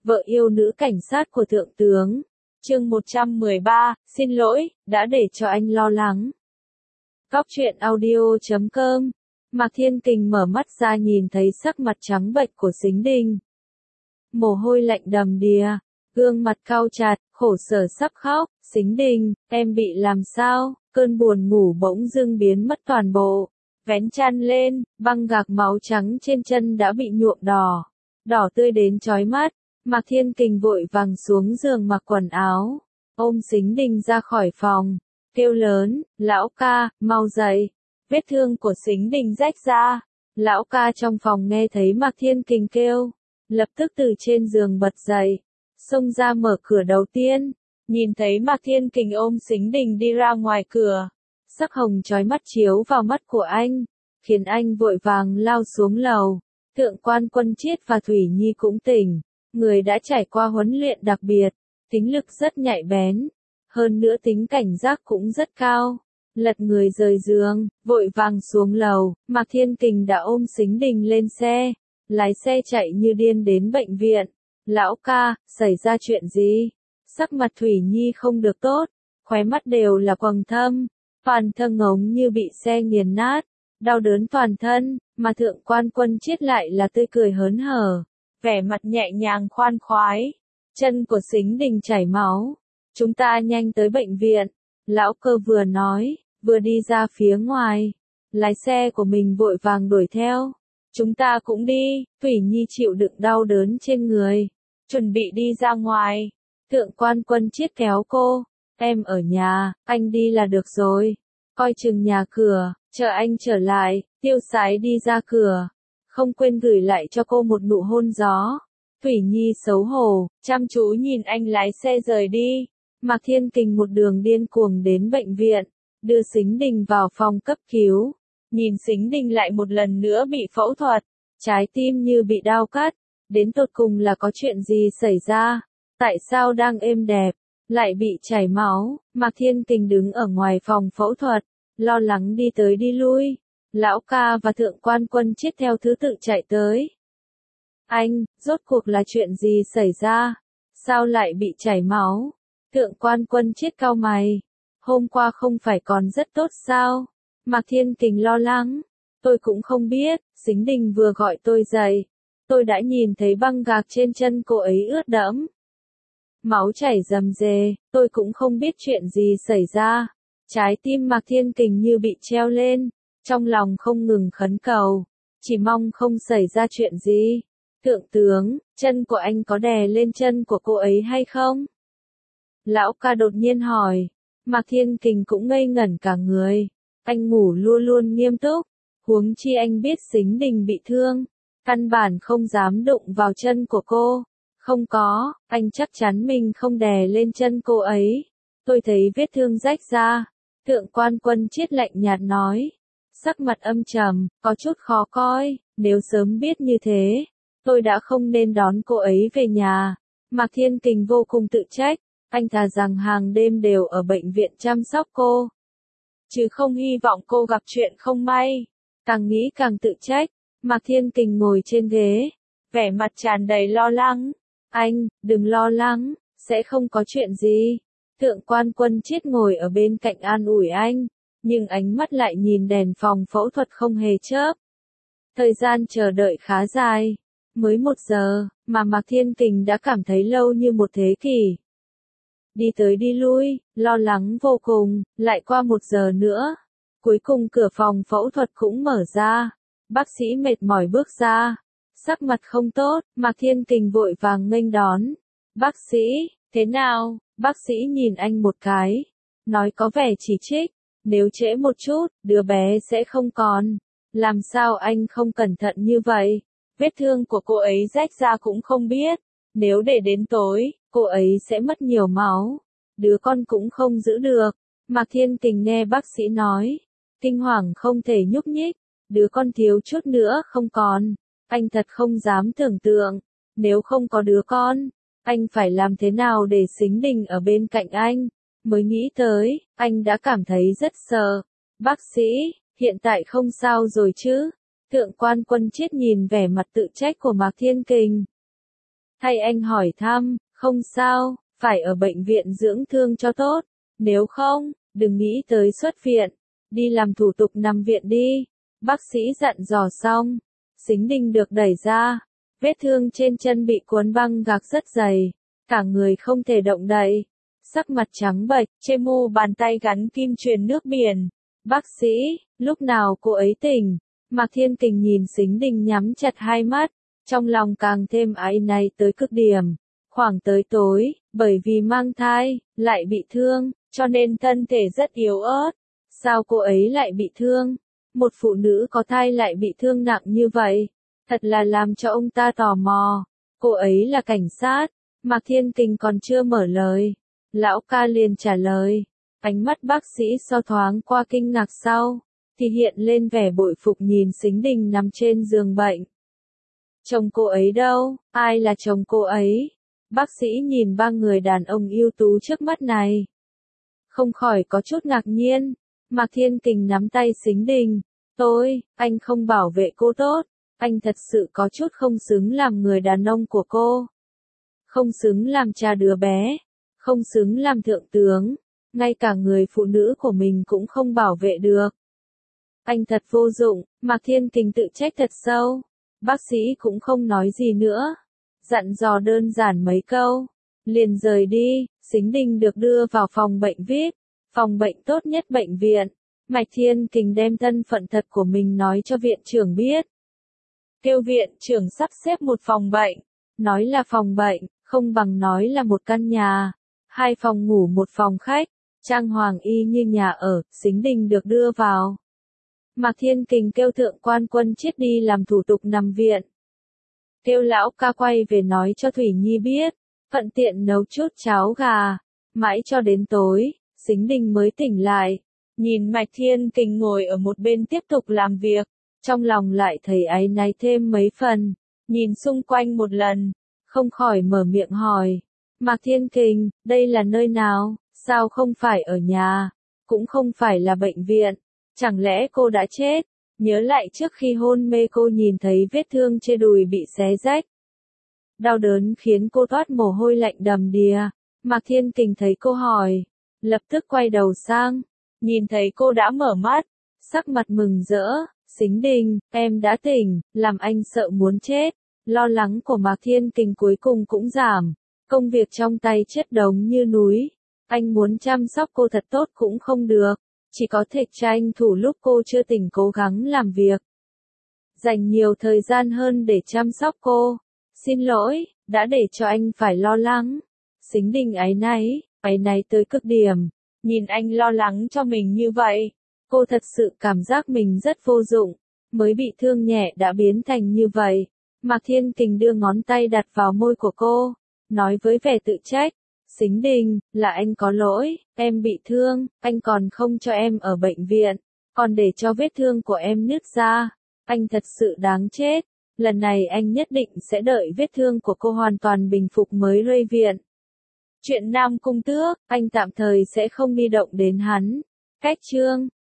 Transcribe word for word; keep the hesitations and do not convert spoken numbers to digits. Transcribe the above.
vợ yêu nữ cảnh sát của thượng tướng. Chương một trăm mười ba, xin lỗi, đã để cho anh lo lắng. Góc truyện audio chấm com. Mạc Thiên Kình mở mắt ra nhìn thấy sắc mặt trắng bệch của Sính Đình. Mồ hôi lạnh đầm đìa, gương mặt cau chặt, khổ sở sắp khóc. Sính Đình, em bị làm sao? Cơn buồn ngủ bỗng dưng biến mất toàn bộ. Vén chăn lên, băng gạc máu trắng trên chân đã bị nhuộm đỏ. Đỏ tươi đến chói mắt. Mạc Thiên Kình vội vàng xuống giường mặc quần áo. Ôm Sính Đình ra khỏi phòng. Kêu lớn, lão ca, mau dậy. Vết thương của Sính Đình rách ra. Lão ca trong phòng nghe thấy Mạc Thiên Kình kêu. Lập tức từ trên giường bật dậy. Xông ra mở cửa đầu tiên. Nhìn thấy Mạc Thiên Kình ôm Sính Đình đi ra ngoài cửa. Sắc hồng chói mắt chiếu vào mắt của anh. Khiến anh vội vàng lao xuống lầu. Thượng quan Quân Chiết và Thủy Nhi cũng tỉnh. Người đã trải qua huấn luyện đặc biệt. Tính lực rất nhạy bén. Hơn nữa tính cảnh giác cũng rất cao. Lật người rời giường, vội vàng xuống lầu. Mạc Thiên Kình đã ôm Sính Đình lên xe. Lái xe chạy như điên đến bệnh viện. Lão ca, xảy ra chuyện gì? Sắc mặt Thủy Nhi không được tốt. Khóe mắt đều là quầng thâm. Toàn thân ngống như bị xe nghiền nát. Đau đớn toàn thân, mà thượng quan Quân Chiết lại là tươi cười hớn hở. Vẻ mặt nhẹ nhàng khoan khoái. Chân của Sính Đình chảy máu. Chúng ta nhanh tới bệnh viện. Lão cơ vừa nói, vừa đi ra phía ngoài. Lái xe của mình vội vàng đuổi theo. Chúng ta cũng đi. Thủy Nhi chịu đựng đau đớn trên người. Chuẩn bị đi ra ngoài. Thượng quan Quân Chiết kéo cô. Em ở nhà, anh đi là được rồi. Coi chừng nhà cửa, chờ anh trở lại. Tiêu Sái đi ra cửa. Không quên gửi lại cho cô một nụ hôn gió. Thủy Nhi xấu hổ, chăm chú nhìn anh lái xe rời đi. Mạc Thiên Kình một đường điên cuồng đến bệnh viện. Đưa Sính Đình vào phòng cấp cứu. Nhìn Sính Đình lại một lần nữa bị phẫu thuật. Trái tim như bị đao cắt. Đến tột cùng là có chuyện gì xảy ra? Tại sao đang êm đẹp, lại bị chảy máu? Mạc Thiên Kình đứng ở ngoài phòng phẫu thuật. Lo lắng đi tới đi lui. Lão ca và thượng quan Quân Chiết theo thứ tự chạy tới. Anh, rốt cuộc là chuyện gì xảy ra? Sao lại bị chảy máu? Thượng quan Quân Chiết cau mày. Hôm qua không phải còn rất tốt sao? Mạc Thiên Kình lo lắng. Tôi cũng không biết, Sính Đình vừa gọi tôi dậy. Tôi đã nhìn thấy băng gạc trên chân cô ấy ướt đẫm. Máu chảy rầm rề, tôi cũng không biết chuyện gì xảy ra. Trái tim Mạc Thiên Kình như bị treo lên. Trong lòng không ngừng khấn cầu. Chỉ mong không xảy ra chuyện gì. Thượng tướng, chân của anh có đè lên chân của cô ấy hay không? Lão ca đột nhiên hỏi. Mạc Thiên Kình cũng ngây ngẩn cả người. Anh ngủ luôn luôn nghiêm túc. Huống chi anh biết Sính Đình bị thương. Căn bản không dám đụng vào chân của cô. Không có, anh chắc chắn mình không đè lên chân cô ấy. Tôi thấy vết thương rách ra. Thượng quan Quân Chiết lạnh nhạt nói. Sắc mặt âm trầm, có chút khó coi. Nếu sớm biết như thế, tôi đã không nên đón cô ấy về nhà. Mạc Thiên Kình vô cùng tự trách. Anh thà rằng hàng đêm đều ở bệnh viện chăm sóc cô. Chứ không hy vọng cô gặp chuyện không may. Càng nghĩ càng tự trách. Mạc Thiên Kình ngồi trên ghế. Vẻ mặt tràn đầy lo lắng. Anh, đừng lo lắng. Sẽ không có chuyện gì. Thượng quan Quân Chiết ngồi ở bên cạnh an ủi anh. Nhưng ánh mắt lại nhìn đèn phòng phẫu thuật không hề chớp. Thời gian chờ đợi khá dài. Mới một giờ, mà Mạc Thiên Kình đã cảm thấy lâu như một thế kỷ. Đi tới đi lui, lo lắng vô cùng, lại qua một giờ nữa. Cuối cùng cửa phòng phẫu thuật cũng mở ra. Bác sĩ mệt mỏi bước ra. Sắc mặt không tốt, Mạc Thiên Kình vội vàng nghênh đón. Bác sĩ, thế nào? Bác sĩ nhìn anh một cái. Nói có vẻ chỉ trích. Nếu trễ một chút, đứa bé sẽ không còn. Làm sao anh không cẩn thận như vậy? Vết thương của cô ấy rách ra cũng không biết. Nếu để đến tối, cô ấy sẽ mất nhiều máu. Đứa con cũng không giữ được. Mạc Thiên Kình nghe bác sĩ nói. Kinh hoàng không thể nhúc nhích. Đứa con thiếu chút nữa không còn. Anh thật không dám tưởng tượng. Nếu không có đứa con, anh phải làm thế nào để Sính Đình ở bên cạnh anh? Mới nghĩ tới, anh đã cảm thấy rất sợ. Bác sĩ, hiện tại không sao rồi chứ? Thượng quan Quân Chiết nhìn vẻ mặt tự trách của Mạc Thiên Kình. Thay anh hỏi thăm, không sao, phải ở bệnh viện dưỡng thương cho tốt. Nếu không, đừng nghĩ tới xuất viện. Đi làm thủ tục nằm viện đi. Bác sĩ dặn dò xong. Sính Đình được đẩy ra. Vết thương trên chân bị cuốn băng gạc rất dày. Cả người không thể động đậy. Sắc mặt trắng bệch, trên mu bàn tay gắn kim truyền nước biển. Bác sĩ, lúc nào cô ấy tỉnh? Mạc Thiên Kình nhìn Sính Đình nhắm chặt hai mắt. Trong lòng càng thêm áy náy tới cực điểm. Khoảng tới tối, bởi vì mang thai, lại bị thương, cho nên thân thể rất yếu ớt. Sao cô ấy lại bị thương? Một phụ nữ có thai lại bị thương nặng như vậy. Thật là làm cho ông ta tò mò. Cô ấy là cảnh sát. Mạc Thiên Kình còn chưa mở lời. Lão ca liền trả lời. Ánh mắt bác sĩ so thoáng qua kinh ngạc sau. Thì hiện lên vẻ bội phục nhìn Sính Đình nằm trên giường bệnh. Chồng cô ấy đâu? Ai là chồng cô ấy? Bác sĩ nhìn ba người đàn ông ưu tú trước mắt này. Không khỏi có chút ngạc nhiên. Mạc Thiên Kình nắm tay Sính Đình. Tôi, anh không bảo vệ cô tốt. Anh thật sự có chút không xứng làm người đàn ông của cô. Không xứng làm cha đứa bé. Không xứng làm thượng tướng. Ngay cả người phụ nữ của mình cũng không bảo vệ được. Anh thật vô dụng. Mạc Thiên Kình tự trách thật sâu. Bác sĩ cũng không nói gì nữa. Dặn dò đơn giản mấy câu. Liền rời đi. Sính Đình được đưa vào phòng bệnh vi ai pi. Phòng bệnh tốt nhất bệnh viện. Mạc Thiên Kình đem thân phận thật của mình nói cho viện trưởng biết. Kêu viện trưởng sắp xếp một phòng bệnh. Nói là phòng bệnh, không bằng nói là một căn nhà. Hai phòng ngủ một phòng khách. Trang hoàng y như nhà ở. Sính Đình được đưa vào. Mạc Thiên Kình kêu thượng quan Quân Chiết đi làm thủ tục nằm viện. Kêu lão ca quay về nói cho Thủy Nhi biết. Thuận tiện nấu chút cháo gà. Mãi cho đến tối, Sính Đình mới tỉnh lại. Nhìn Mạc Thiên Kình ngồi ở một bên tiếp tục làm việc. Trong lòng lại thấy áy náy thêm mấy phần. Nhìn xung quanh một lần. Không khỏi mở miệng hỏi. Mạc Thiên Kình, đây là nơi nào? Sao không phải ở nhà? Cũng không phải là bệnh viện. Chẳng lẽ cô đã chết? Nhớ lại trước khi hôn mê cô nhìn thấy vết thương trên đùi bị xé rách. Đau đớn khiến cô toát mồ hôi lạnh đầm đìa. Mạc Thiên Kình thấy cô hỏi. Lập tức quay đầu sang. Nhìn thấy cô đã mở mắt. Sắc mặt mừng rỡ. Sính Đình, em đã tỉnh, làm anh sợ muốn chết. Lo lắng của Mạc Thiên Kình cuối cùng cũng giảm. Công việc trong tay chất đống như núi. Anh muốn chăm sóc cô thật tốt cũng không được. Chỉ có thể tranh thủ lúc cô chưa tỉnh cố gắng làm việc. Dành nhiều thời gian hơn để chăm sóc cô. Xin lỗi, đã để cho anh phải lo lắng. Sính Đình áy náy, áy náy tới cực điểm. Nhìn anh lo lắng cho mình như vậy. Cô thật sự cảm giác mình rất vô dụng. Mới bị thương nhẹ đã biến thành như vậy. Mạc Thiên Kình đưa ngón tay đặt vào môi của cô. Nói với vẻ tự trách. Sính Đình, là anh có lỗi, em bị thương, anh còn không cho em ở bệnh viện, còn để cho vết thương của em nứt ra. Anh thật sự đáng chết. Lần này anh nhất định sẽ đợi vết thương của cô hoàn toàn bình phục mới rơi viện. Chuyện Nam Cung Tước, anh tạm thời sẽ không đi động đến hắn. Cách chương